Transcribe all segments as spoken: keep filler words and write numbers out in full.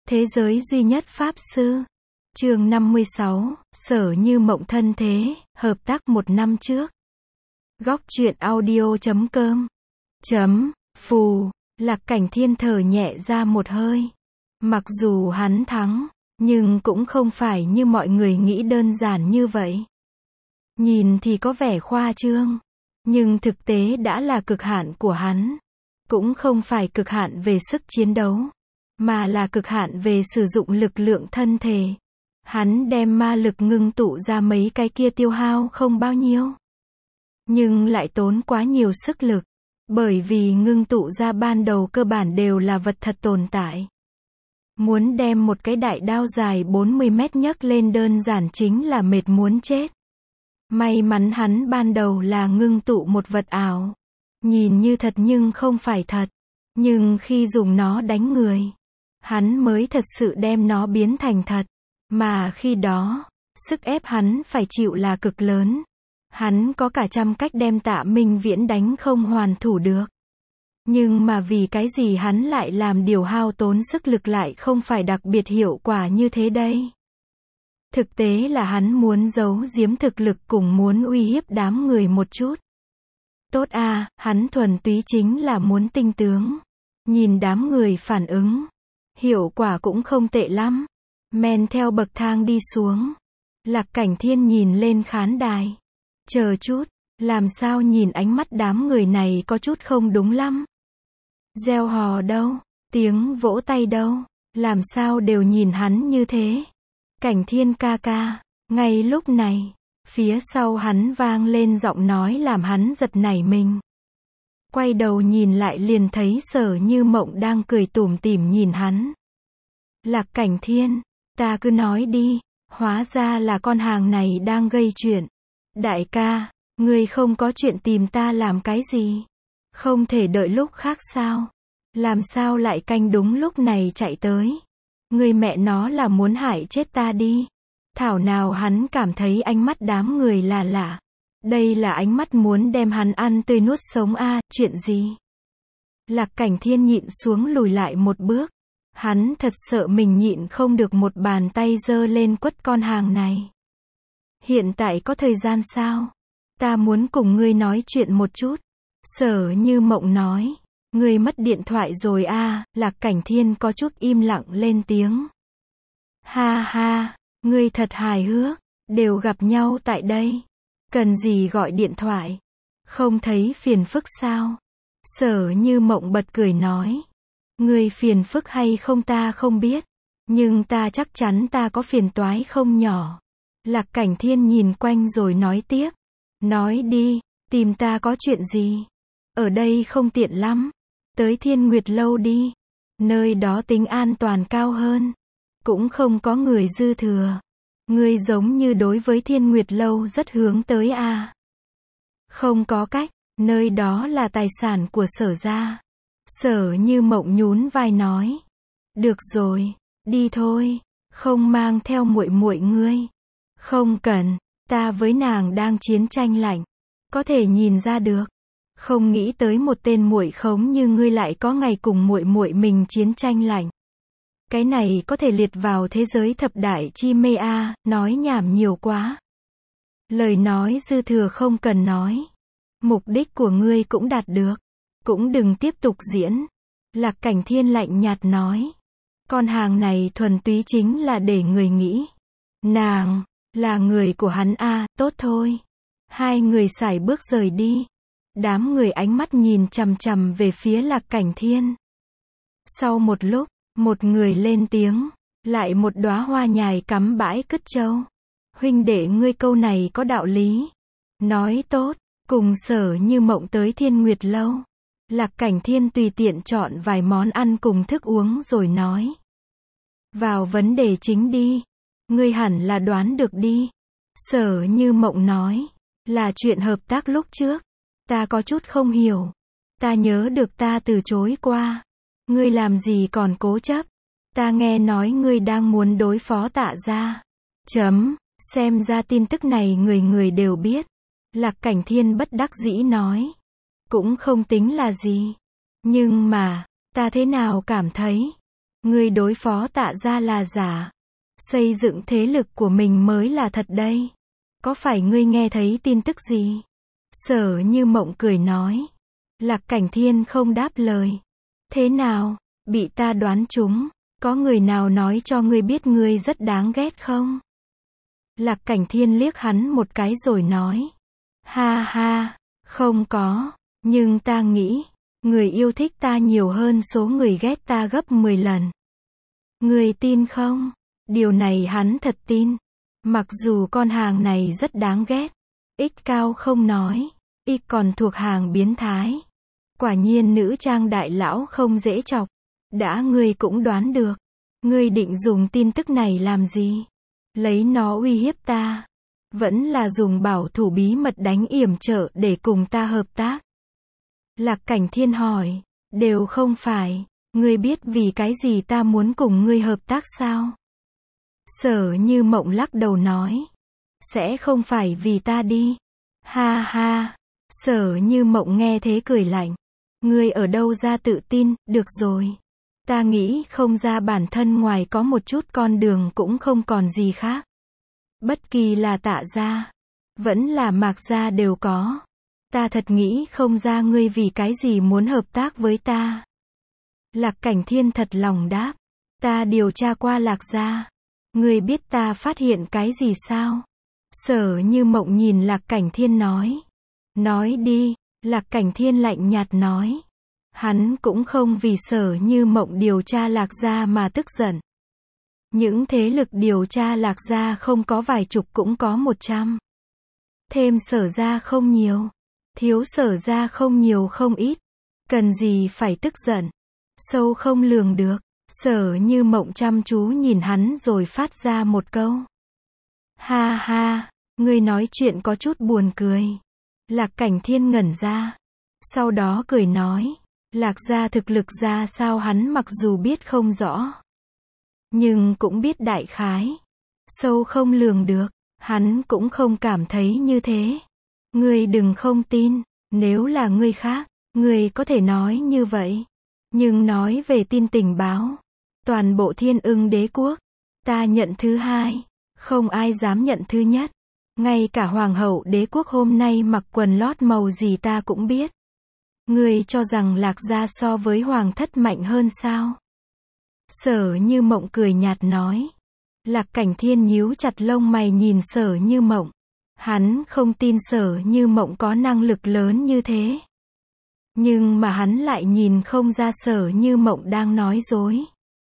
Thế giới duy nhất Pháp Sư. Chương năm mươi sáu, Sở Như Mộng thân thế, hợp tác một năm trước. Góc truyện audio chấm com. Chấm, phù, Lạc Cảnh Thiên thở nhẹ ra một hơi. Mặc dù hắn thắng, nhưng cũng không phải như mọi người nghĩ đơn giản như vậy. Nhìn thì có vẻ khoa trương, nhưng thực tế đã là cực hạn của hắn. Cũng không phải cực hạn về sức chiến đấu, mà là cực hạn về sử dụng lực lượng thân thể. Hắn đem ma lực ngưng tụ ra mấy cái kia tiêu hao không bao nhiêu, nhưng lại tốn quá nhiều sức lực, bởi vì ngưng tụ ra ban đầu cơ bản đều là vật thật tồn tại. Muốn đem một cái đại đao dài bốn mươi mét nhấc lên đơn giản chính là mệt muốn chết. May mắn hắn ban đầu là ngưng tụ một vật ảo, nhìn như thật nhưng không phải thật, nhưng khi dùng nó đánh người, hắn mới thật sự đem nó biến thành thật, mà khi đó, sức ép hắn phải chịu là cực lớn. Hắn có cả trăm cách đem Tạ Minh Viễn đánh không hoàn thủ được. Nhưng mà vì cái gì hắn lại làm điều hao tốn sức lực lại không phải đặc biệt hiệu quả như thế đây? Thực tế là hắn muốn giấu giếm thực lực cùng muốn uy hiếp đám người một chút. Tốt à, hắn thuần túy chính là muốn tinh tướng. Nhìn đám người phản ứng, hiệu quả cũng không tệ lắm. Men theo bậc thang đi xuống. Lạc Cảnh Thiên nhìn lên khán đài. Chờ chút, làm sao nhìn ánh mắt đám người này có chút không đúng lắm. Reo hò đâu, tiếng vỗ tay đâu, làm sao đều nhìn hắn như thế. Cảnh Thiên ca ca, ngay lúc này, phía sau hắn vang lên giọng nói làm hắn giật nảy mình. Quay đầu nhìn lại liền thấy Sở Như Mộng đang cười tủm tỉm nhìn hắn. Lạc Cảnh Thiên, ta cứ nói đi, hóa ra là con hàng này đang gây chuyện. Đại ca, ngươi không có chuyện tìm ta làm cái gì? Không thể đợi lúc khác sao? Làm sao lại canh đúng lúc này chạy tới? Ngươi mẹ nó là muốn hại chết ta đi. Thảo nào hắn cảm thấy ánh mắt đám người là lạ. Đây là ánh mắt muốn đem hắn ăn tươi nuốt sống a, à, chuyện gì? Lạc Cảnh Thiên nhịn xuống lùi lại một bước. Hắn thật sợ mình nhịn không được một bàn tay giơ lên quất con hàng này. Hiện tại có thời gian sao? Ta muốn cùng ngươi nói chuyện một chút. Sở Như Mộng nói. Ngươi mất điện thoại rồi a, à, Lạc Cảnh Thiên có chút im lặng lên tiếng. Ha ha, ngươi thật hài hước, đều gặp nhau tại đây. Cần gì gọi điện thoại? Không thấy phiền phức sao? Sở Như Mộng bật cười nói. Ngươi phiền phức hay không ta không biết, nhưng ta chắc chắn ta có phiền toái không nhỏ. Lạc Cảnh Thiên nhìn quanh rồi nói tiếp. Nói đi, tìm ta có chuyện gì? Ở đây không tiện lắm. Tới Thiên Nguyệt Lâu đi. Nơi đó tính an toàn cao hơn. Cũng không có người dư thừa. Ngươi giống như đối với Thiên Nguyệt Lâu rất hướng tới à. Không có cách, nơi đó là tài sản của Sở gia. Sở Như Mộng nhún vai nói. Được rồi, đi thôi, không mang theo muội muội ngươi. Không cần, ta với nàng đang chiến tranh lạnh, có thể nhìn ra được. Không nghĩ tới một tên muội khống như ngươi lại có ngày cùng muội muội mình chiến tranh lạnh. Cái này có thể liệt vào thế giới thập đại chi mê a, à, nói nhảm nhiều quá. Lời nói dư thừa không cần nói. Mục đích của ngươi cũng đạt được. Cũng đừng tiếp tục diễn. Lạc Cảnh Thiên lạnh nhạt nói. Con hàng này thuần túy chính là để người nghĩ. Nàng, là người của hắn a, à, tốt thôi. Hai người sải bước rời đi. Đám người ánh mắt nhìn chằm chằm về phía Lạc Cảnh Thiên. Sau một lúc, một người lên tiếng. Lại một đóa hoa nhài cắm bãi cứt châu. Huynh đệ ngươi câu này có đạo lý. Nói tốt, cùng Sở Như Mộng tới Thiên Nguyệt Lâu. Lạc Cảnh Thiên tùy tiện chọn vài món ăn cùng thức uống rồi nói. Vào vấn đề chính đi. Ngươi hẳn là đoán được đi. Sở Như Mộng nói. Là chuyện hợp tác lúc trước. Ta có chút không hiểu. Ta nhớ được ta từ chối qua. Ngươi làm gì còn cố chấp. Ta nghe nói ngươi đang muốn đối phó Tạ gia. Chấm, xem ra tin tức này người người đều biết. Lạc Cảnh Thiên bất đắc dĩ nói. Cũng không tính là gì. Nhưng mà, ta thế nào cảm thấy, Ngươi đối phó Tạ gia là giả. Xây dựng thế lực của mình mới là thật đây. Có phải ngươi nghe thấy tin tức gì? Sở Như Mộng cười nói. Lạc Cảnh Thiên không đáp lời. Thế nào? Bị ta đoán trúng. Có người nào nói cho ngươi biết ngươi rất đáng ghét không? Lạc Cảnh Thiên liếc hắn một cái rồi nói. Ha ha, không có. Nhưng ta nghĩ, người yêu thích ta nhiều hơn số người ghét ta gấp mười lần. Ngươi tin không? Điều này hắn thật tin. Mặc dù con hàng này rất đáng ghét. Ích cao không nói. Ích còn thuộc hàng biến thái. Quả nhiên nữ trang đại lão không dễ chọc. Đã ngươi cũng đoán được. Ngươi định dùng tin tức này làm gì? Lấy nó uy hiếp ta. Vẫn là dùng bảo thủ bí mật đánh yểm trợ để cùng ta hợp tác. Lạc Cảnh Thiên hỏi. Đều không phải. Ngươi biết vì cái gì ta muốn cùng ngươi hợp tác sao? Sở Như Mộng lắc đầu nói. Sẽ không phải vì ta đi. Ha ha. Sở Như Mộng nghe thế cười lạnh. Ngươi ở đâu ra tự tin? Được rồi. Ta nghĩ không ra bản thân ngoài có một chút con đường cũng không còn gì khác. Bất kỳ là Tạ gia, vẫn là Mạc gia đều có. Ta thật nghĩ không ra ngươi vì cái gì muốn hợp tác với ta. Lạc Cảnh Thiên thật lòng đáp. Ta điều tra qua Lạc gia. Ngươi biết ta phát hiện cái gì sao? Sở Như Mộng nhìn Lạc Cảnh Thiên nói. Nói đi. Lạc Cảnh Thiên lạnh nhạt nói. Hắn cũng không vì Sở Như Mộng điều tra Lạc gia mà tức giận. Những thế lực điều tra Lạc gia không có vài chục cũng có một trăm. Thêm Sở gia không nhiều. Thiếu Sở gia không nhiều không ít. Cần gì phải tức giận. Sâu không lường được. Sở Như Mộng chăm chú nhìn hắn rồi phát ra một câu. Ha ha, ngươi nói chuyện có chút buồn cười. Lạc Cảnh Thiên ngẩn ra. Sau đó cười nói. Lạc gia thực lực ra sao hắn mặc dù biết không rõ. Nhưng cũng biết đại khái. Sâu không lường được. Hắn cũng không cảm thấy như thế. Ngươi đừng không tin. Nếu là ngươi khác, ngươi có thể nói như vậy. Nhưng nói về tin tình báo. Toàn bộ Thiên Ưng Đế quốc. Ta nhận thứ hai. Không ai dám nhận thứ nhất. Ngay cả Hoàng hậu Đế quốc hôm nay mặc quần lót màu gì ta cũng biết. Ngươi cho rằng Lạc gia so với Hoàng thất mạnh hơn sao? Sở Như Mộng cười nhạt nói. Lạc Cảnh Thiên nhíu chặt lông mày nhìn Sở Như Mộng. Hắn không tin Sở Như Mộng có năng lực lớn như thế. Nhưng mà hắn lại nhìn không ra Sở Như Mộng đang nói dối.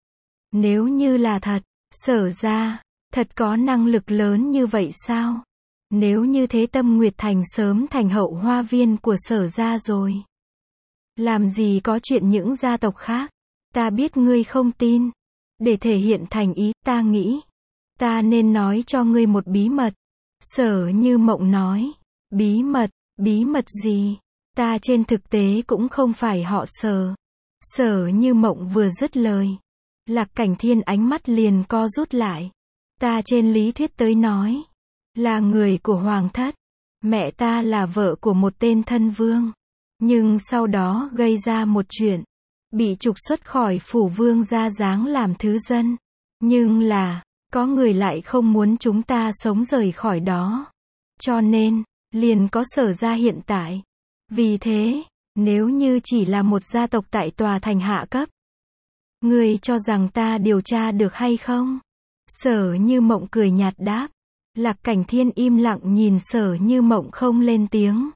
Nếu như là thật, Sở gia, thật có năng lực lớn như vậy sao? Nếu như thế Tâm Nguyệt Thành sớm thành hậu hoa viên của Sở gia rồi. Làm gì có chuyện những gia tộc khác. Ta biết ngươi không tin. Để thể hiện thành ý, ta nghĩ. Ta nên nói cho ngươi một bí mật. Sở Như Mộng nói. Bí mật, bí mật gì? Ta trên thực tế cũng không phải họ Sở. Sở Như Mộng vừa dứt lời. Lạc Cảnh Thiên ánh mắt liền co rút lại. Ta trên lý thuyết tới nói. Là người của Hoàng thất. Mẹ ta là vợ của một tên thân vương. Nhưng sau đó gây ra một chuyện. Bị trục xuất khỏi phủ vương gia giáng làm thứ dân. Nhưng là, có người lại không muốn chúng ta sống rời khỏi đó. Cho nên, liền có Sở gia hiện tại. Vì thế, nếu như chỉ là một gia tộc tại tòa thành hạ cấp. Ngươi cho rằng ta điều tra được hay không? Sở Như Mộng cười nhạt đáp. Lạc Cảnh Thiên im lặng nhìn Sở Như Mộng không lên tiếng.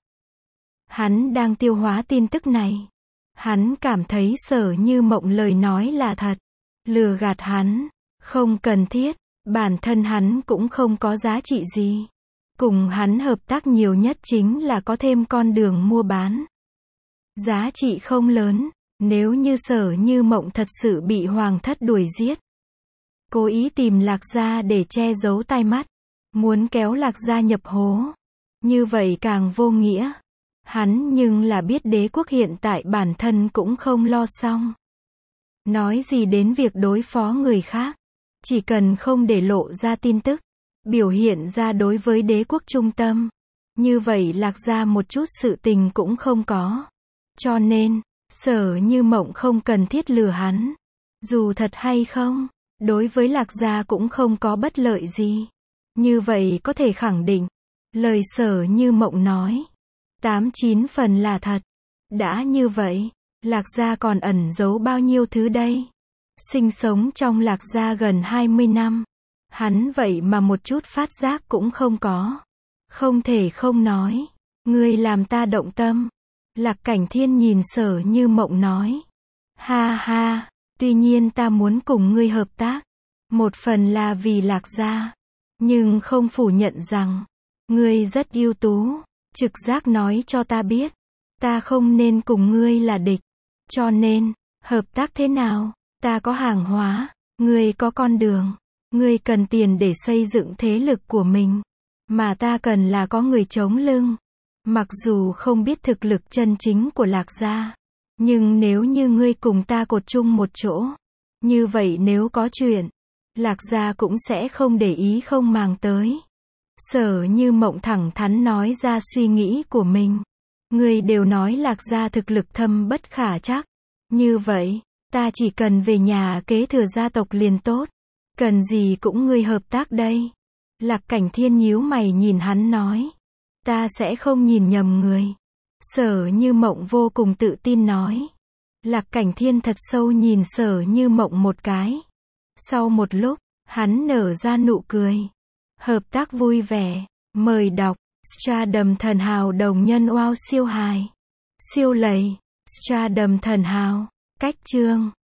Hắn đang tiêu hóa tin tức này. Hắn cảm thấy Sở Như Mộng lời nói là thật. Lừa gạt hắn. Không cần thiết. Bản thân hắn cũng không có giá trị gì. Cùng hắn hợp tác nhiều nhất chính là có thêm con đường mua bán. Giá trị không lớn. Nếu như Sở Như Mộng thật sự bị Hoàng thất đuổi giết. Cố ý tìm Lạc gia để che giấu tai mắt. Muốn kéo Lạc gia nhập hố. Như vậy càng vô nghĩa. Hắn nhưng là biết đế quốc hiện tại bản thân cũng không lo xong. Nói gì đến việc đối phó người khác. Chỉ cần không để lộ ra tin tức. Biểu hiện ra đối với đế quốc trung tâm. Như vậy Lạc gia một chút sự tình cũng không có. Cho nên, Sở Như Mộng không cần thiết lừa hắn. Dù thật hay không, đối với Lạc Gia cũng không có bất lợi gì. Như vậy có thể khẳng định, lời Sở Như Mộng nói, tám chín phần là thật. Đã như vậy, Lạc Gia còn ẩn giấu bao nhiêu thứ đây? Sinh sống trong Lạc Gia gần hai mươi năm, hắn vậy mà một chút phát giác cũng không có. Không thể không nói, ngươi làm ta động tâm. Lạc Cảnh Thiên nhìn Sở Như Mộng nói, ha ha, tuy nhiên ta muốn cùng ngươi hợp tác, một phần là vì Lạc Gia, nhưng không phủ nhận rằng, ngươi rất ưu tú, trực giác nói cho ta biết, ta không nên cùng ngươi là địch, cho nên, hợp tác thế nào, ta có hàng hóa, ngươi có con đường, ngươi cần tiền để xây dựng thế lực của mình, mà ta cần là có người chống lưng. Mặc dù không biết thực lực chân chính của Lạc Gia, nhưng nếu như ngươi cùng ta cột chung một chỗ, như vậy nếu có chuyện, Lạc Gia cũng sẽ không để ý không màng tới. Sở Như Mộng thẳng thắn nói ra suy nghĩ của mình. Ngươi đều nói Lạc Gia thực lực thâm bất khả trắc. Như vậy, ta chỉ cần về nhà kế thừa gia tộc liền tốt. Cần gì cũng ngươi hợp tác đây. Lạc Cảnh Thiên nhíu mày nhìn hắn nói. Ta sẽ không nhìn nhầm người. Sở Như Mộng vô cùng tự tin nói. Lạc Cảnh Thiên thật sâu nhìn Sở Như Mộng một cái. Sau một lúc, hắn nở ra nụ cười. Hợp tác vui vẻ. Mời đọc. Stardom Thần Hào đồng nhân wow siêu hài. Siêu lầy. Stardom Thần Hào. Cách chương.